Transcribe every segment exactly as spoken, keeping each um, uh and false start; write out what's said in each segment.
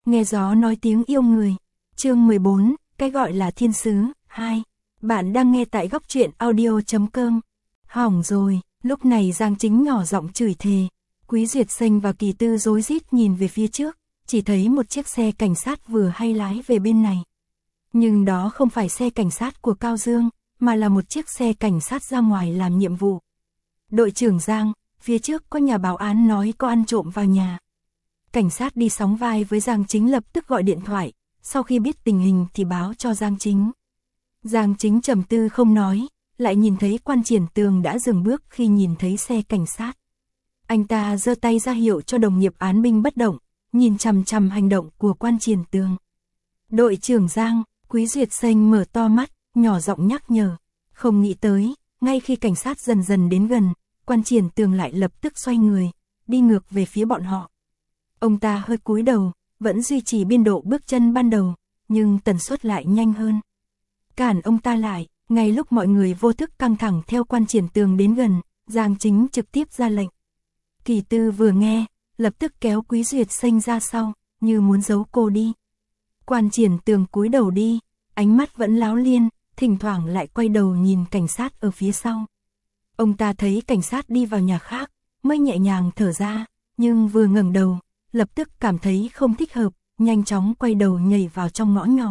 nghe gió nói tiếng yêu người. Chương mười bốn, cái gọi là thiên sứ, hai. Bạn đang nghe tại góc truyện audio chấm com. Hỏng rồi, lúc này Giang Chính nhỏ giọng chửi thề. Quý Duyệt Xanh và Kỳ Tư rối rít nhìn về phía trước, chỉ thấy một chiếc xe cảnh sát vừa hay lái về bên này. Nhưng đó không phải xe cảnh sát của Cao Dương, mà là một chiếc xe cảnh sát ra ngoài làm nhiệm vụ. Đội trưởng Giang, phía trước có nhà báo án nói có ăn trộm vào nhà. Cảnh sát đi sóng vai với Giang Chính lập tức gọi điện thoại, sau khi biết tình hình thì báo cho Giang Chính. Giang Chính trầm tư không nói, lại nhìn thấy Quan Triển Tường đã dừng bước khi nhìn thấy xe cảnh sát. Anh ta giơ tay ra hiệu cho đồng nghiệp án binh bất động, nhìn chằm chằm hành động của Quan Triển Tường. Đội trưởng Giang, Quý Duyệt Xanh mở to mắt, nhỏ giọng nhắc nhở. Không nghĩ tới, ngay khi cảnh sát dần dần đến gần, Quan Triển Tường lại lập tức xoay người, đi ngược về phía bọn họ. Ông ta hơi cúi đầu, vẫn duy trì biên độ bước chân ban đầu, nhưng tần suất lại nhanh hơn. Cản ông ta lại, ngay lúc mọi người vô thức căng thẳng theo Quan Triển Tường đến gần, Giang Chính trực tiếp ra lệnh. Kỳ Tư vừa nghe, lập tức kéo Quý Duyệt Xanh ra sau, như muốn giấu cô đi. Quan Triển Tường cúi đầu đi, ánh mắt vẫn láo liên, thỉnh thoảng lại quay đầu nhìn cảnh sát ở phía sau. Ông ta thấy cảnh sát đi vào nhà khác, mới nhẹ nhàng thở ra, nhưng vừa ngẩng đầu, lập tức cảm thấy không thích hợp, nhanh chóng quay đầu nhảy vào trong ngõ nhỏ.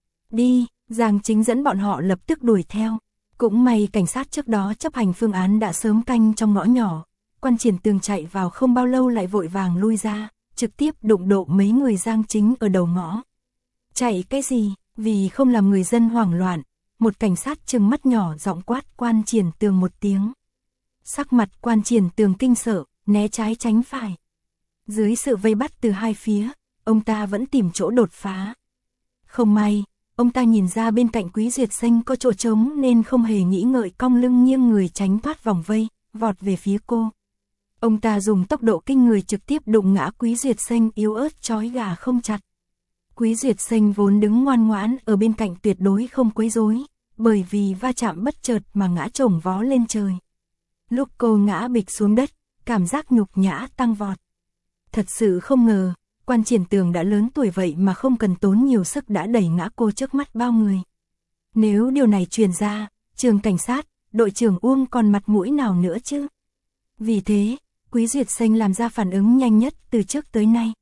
Đi, Giang Chính dẫn bọn họ lập tức đuổi theo. Cũng may cảnh sát trước đó chấp hành phương án đã sớm canh trong ngõ nhỏ. Quan Triển Tường chạy vào không bao lâu lại vội vàng lui ra, trực tiếp đụng độ mấy người Giang Chính ở đầu ngõ. Chạy cái gì, vì không làm người dân hoảng loạn, một cảnh sát trừng mắt nhỏ giọng quát Quan Triển Tường một tiếng. Sắc mặt Quan Triển Tường kinh sợ, né trái tránh phải. Dưới sự vây bắt từ hai phía, ông ta vẫn tìm chỗ đột phá. Không may, ông ta nhìn ra bên cạnh Quý Duyệt Xanh có chỗ trống nên không hề nghĩ ngợi cong lưng nghiêng người tránh thoát vòng vây, vọt về phía cô. Ông ta dùng tốc độ kinh người trực tiếp đụng ngã Quý Duyệt Xanh yếu ớt trói gà không chặt. Quý Duyệt Xanh vốn đứng ngoan ngoãn ở bên cạnh tuyệt đối không quấy rối, bởi vì va chạm bất chợt mà ngã chổng vó lên trời. Lúc cô ngã bịch xuống đất, cảm giác nhục nhã tăng vọt. Thật sự không ngờ, Quan Triển Tường đã lớn tuổi vậy mà không cần tốn nhiều sức đã đẩy ngã cô trước mắt bao người. Nếu điều này truyền ra, trường cảnh sát, đội trưởng Uông còn mặt mũi nào nữa chứ? Vì thế, Quý Duyệt Xanh làm ra phản ứng nhanh nhất từ trước tới nay.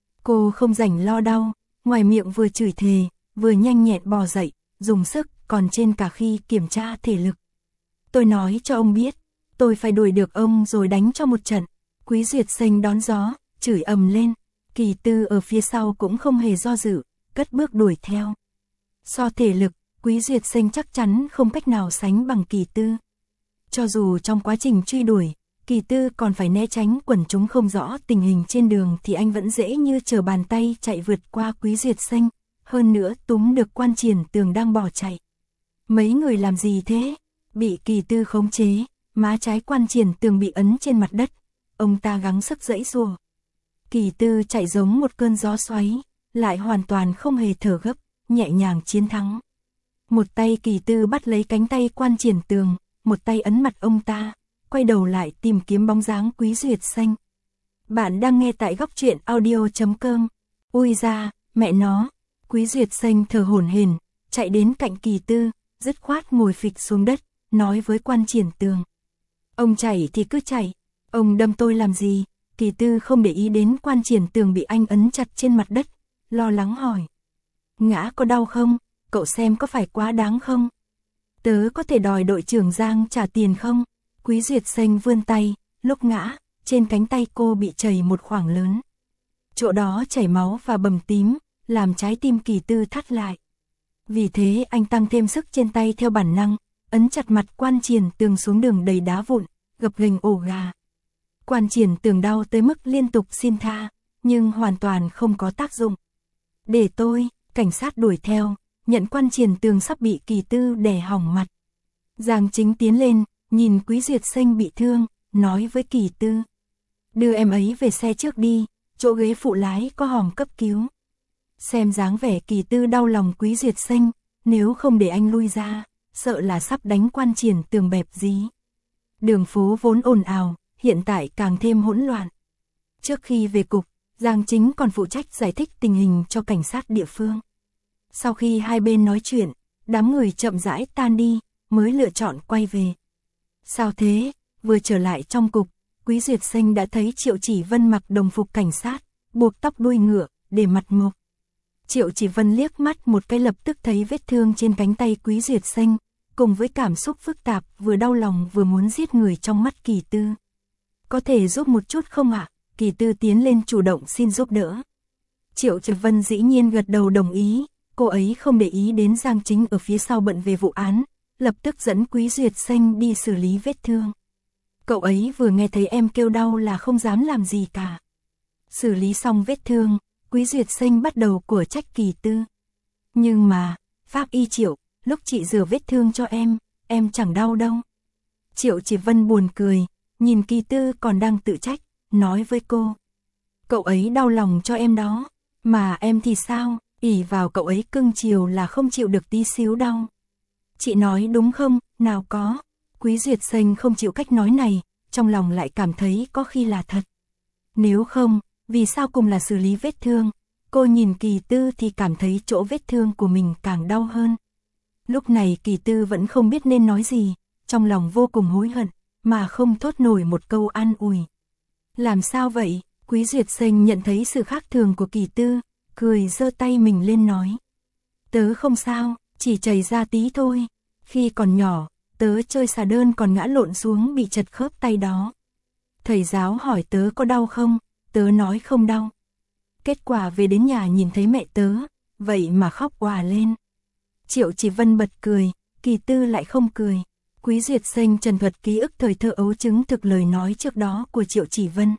Cô không rảnh lo đau, ngoài miệng vừa chửi thề, vừa nhanh nhẹn bò dậy, dùng sức, còn trên cả khi kiểm tra thể lực. Tôi nói cho ông biết, tôi phải đuổi được ông rồi đánh cho một trận. Quý Duyệt Xanh đón gió, chửi ầm lên. Kỳ Tư ở phía sau cũng không hề do dự, cất bước đuổi theo. So thể lực, Quý Duyệt Xanh chắc chắn không cách nào sánh bằng Kỳ Tư. Cho dù trong quá trình truy đuổi, Kỳ Tư còn phải né tránh quần chúng không rõ tình hình trên đường thì anh vẫn dễ như trở bàn tay chạy vượt qua Quý Duyệt Xanh, hơn nữa túm được Quan Triển Tường đang bỏ chạy. Mấy người làm gì thế? Bị Kỳ Tư khống chế, má trái Quan Triển Tường bị ấn trên mặt đất, ông ta gắng sức giãy giụa. Kỳ Tư chạy giống một cơn gió xoáy, lại hoàn toàn không hề thở gấp, nhẹ nhàng chiến thắng. Một tay Kỳ Tư bắt lấy cánh tay Quan Triển Tường, một tay ấn mặt ông ta, quay đầu lại tìm kiếm bóng dáng Quý Duyệt Xanh. Bạn đang nghe tại góc truyện audio chấm com. Ui da, mẹ nó. Quý Duyệt Xanh thở hổn hển, chạy đến cạnh Kỳ Tư, dứt khoát ngồi phịch xuống đất, nói với Quan Triển Tường. Ông chạy thì cứ chạy, ông đâm tôi làm gì? Kỳ Tư không để ý đến Quan Triển Tường bị anh ấn chặt trên mặt đất, lo lắng hỏi. Ngã có đau không? Cậu xem có phải quá đáng không? Tớ có thể đòi đội trưởng Giang trả tiền không? Quý Duyệt Xanh vươn tay, lúc ngã, trên cánh tay cô bị chảy một khoảng lớn. Chỗ đó chảy máu và bầm tím, làm trái tim Kỳ Tư thắt lại. Vì thế anh tăng thêm sức trên tay theo bản năng, ấn chặt mặt Quan Triển Tường xuống đường đầy đá vụn, gập ghềnh ổ gà. Quan Triển Tường đau tới mức liên tục xin tha, nhưng hoàn toàn không có tác dụng. Để tôi, cảnh sát đuổi theo, nhận Quan Triển Tường sắp bị Kỳ Tư đè hỏng mặt. Giang Chính tiến lên, nhìn Quý Duyệt Xanh bị thương, nói với Kỳ Tư. Đưa em ấy về xe trước đi, chỗ ghế phụ lái có hòm cấp cứu. Xem dáng vẻ Kỳ Tư đau lòng Quý Duyệt Xanh, nếu không để anh lui ra, sợ là sắp đánh Quan Triển Tường bẹp dí. Đường phố vốn ồn ào, hiện tại càng thêm hỗn loạn. Trước khi về cục, Giang Chính còn phụ trách giải thích tình hình cho cảnh sát địa phương. Sau khi hai bên nói chuyện, đám người chậm rãi tan đi, mới lựa chọn quay về. Sao thế? Vừa trở lại trong cục, Quý Duyệt Sinh đã thấy Triệu Chỉ Vân mặc đồng phục cảnh sát, buộc tóc đuôi ngựa, để mặt mộc. Triệu Chỉ Vân liếc mắt một cái lập tức thấy vết thương trên cánh tay Quý Duyệt Sinh, cùng với cảm xúc phức tạp, vừa đau lòng vừa muốn giết người trong mắt Kỳ Tư. Có thể giúp một chút không ạ? Kỳ Tư tiến lên chủ động xin giúp đỡ. Triệu Chỉ Vân dĩ nhiên gật đầu đồng ý, cô ấy không để ý đến Giang Chính ở phía sau bận về vụ án, lập tức dẫn Quý Duyệt Sinh đi xử lý vết thương. Cậu ấy vừa nghe thấy em kêu đau là không dám làm gì cả. Xử lý xong vết thương, Quý Duyệt Sinh bắt đầu của trách Kỳ Tư. Nhưng mà, Pháp y Triệu, lúc chị rửa vết thương cho em, em chẳng đau đâu. Triệu Chỉ Vân buồn cười, nhìn Kỳ Tư còn đang tự trách, nói với cô. Cậu ấy đau lòng cho em đó, mà em thì sao, ỷ vào cậu ấy cưng chiều là không chịu được tí xíu đau. Chị nói đúng không, nào có. Quý Duyệt Sinh không chịu cách nói này, trong lòng lại cảm thấy có khi là thật. Nếu không, vì sao cùng là xử lý vết thương, cô nhìn Kỳ Tư thì cảm thấy chỗ vết thương của mình càng đau hơn. Lúc này Kỳ Tư vẫn không biết nên nói gì, trong lòng vô cùng hối hận, mà không thốt nổi một câu an ủi. Làm sao vậy? Quý Duyệt Sinh nhận thấy sự khác thường của Kỳ Tư, cười giơ tay mình lên nói. Tớ không sao, chỉ chảy ra tí thôi. Khi còn nhỏ, tớ chơi xà đơn còn ngã lộn xuống bị chật khớp tay đó. Thầy giáo hỏi tớ có đau không, tớ nói không đau. Kết quả về đến nhà nhìn thấy mẹ tớ, vậy mà khóc òa lên. Triệu Chỉ Vân bật cười, Kỳ Tư lại không cười. Quý Duyệt Sinh trần thuật ký ức thời thơ ấu chứng thực lời nói trước đó của Triệu Chỉ Vân.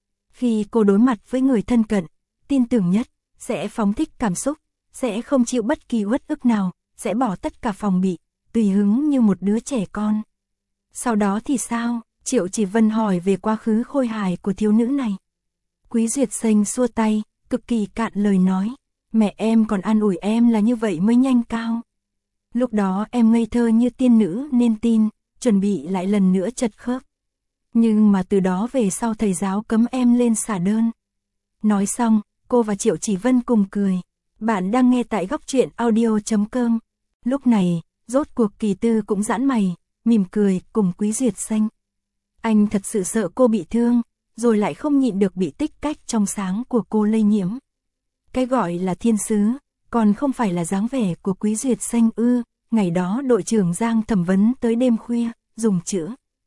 Khi cô đối mặt với người thân cận, tin tưởng nhất, sẽ phóng thích cảm xúc, sẽ không chịu bất kỳ uất ức nào, sẽ bỏ tất cả phòng bị, tùy hứng như một đứa trẻ con. Sau đó thì sao? Triệu Chỉ Vân hỏi về quá khứ khôi hài của thiếu nữ này. Quý Duyệt Sinh xua tay, cực kỳ cạn lời nói. Mẹ em còn an ủi em là như vậy mới nhanh cao. Lúc đó em ngây thơ như tiên nữ nên tin, chuẩn bị lại lần nữa chật khớp. Nhưng mà từ đó về sau thầy giáo cấm em lên xả đơn. Nói xong, cô và Triệu Chỉ Vân cùng cười. Bạn đang nghe tại góc truyện audio chấm com. Lúc này, rốt cuộc Kỳ Tư cũng giãn mày, mỉm cười cùng Quý Duyệt Sinh. Anh thật sự sợ cô bị thương, rồi lại không nhịn được bị tích cách trong sáng của cô lây nhiễm. Cái gọi là thiên sứ, còn không phải là dáng vẻ của Quý Duyệt Sinh ư. Ngày đó đội trưởng Giang thẩm vấn tới đêm khuya, dùng chữ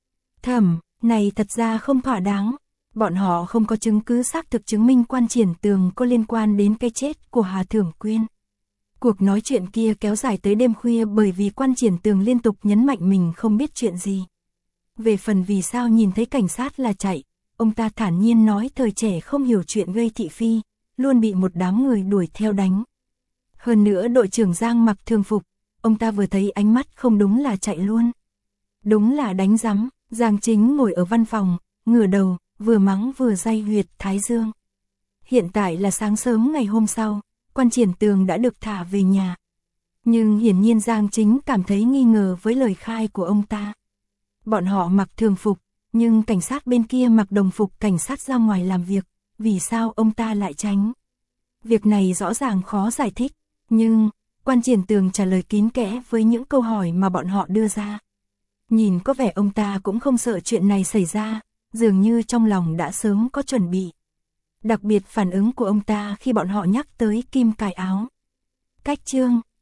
thẩm này thật ra không thỏa đáng. Bọn họ không có chứng cứ xác thực chứng minh Quan Triển Tường có liên quan đến cái chết của Hà Thưởng Quyên. Cuộc nói chuyện kia kéo dài tới đêm khuya bởi vì Quan Triển Tường liên tục nhấn mạnh mình không biết chuyện gì. Về phần vì sao nhìn thấy cảnh sát là chạy, ông ta thản nhiên nói thời trẻ không hiểu chuyện gây thị phi, luôn bị một đám người đuổi theo đánh. Hơn nữa đội trưởng Giang mặc thường phục, ông ta vừa thấy ánh mắt không đúng là chạy luôn. Đúng là đánh rắm. Giang Chính ngồi ở văn phòng, ngửa đầu, vừa mắng vừa day huyệt thái dương. Hiện tại là sáng sớm ngày hôm sau, Quan Triển Tường đã được thả về nhà. Nhưng hiển nhiên Giang Chính cảm thấy nghi ngờ với lời khai của ông ta. Bọn họ mặc thường phục, nhưng cảnh sát bên kia mặc đồng phục cảnh sát ra ngoài làm việc, vì sao ông ta lại tránh? Việc này rõ ràng khó giải thích, nhưng Quan Triển Tường trả lời kín kẽ với những câu hỏi mà bọn họ đưa ra. Nhìn có vẻ ông ta cũng không sợ chuyện này xảy ra, dường như trong lòng đã sớm có chuẩn bị. Đặc biệt phản ứng của ông ta khi bọn họ nhắc tới kim cài áo. Cách chương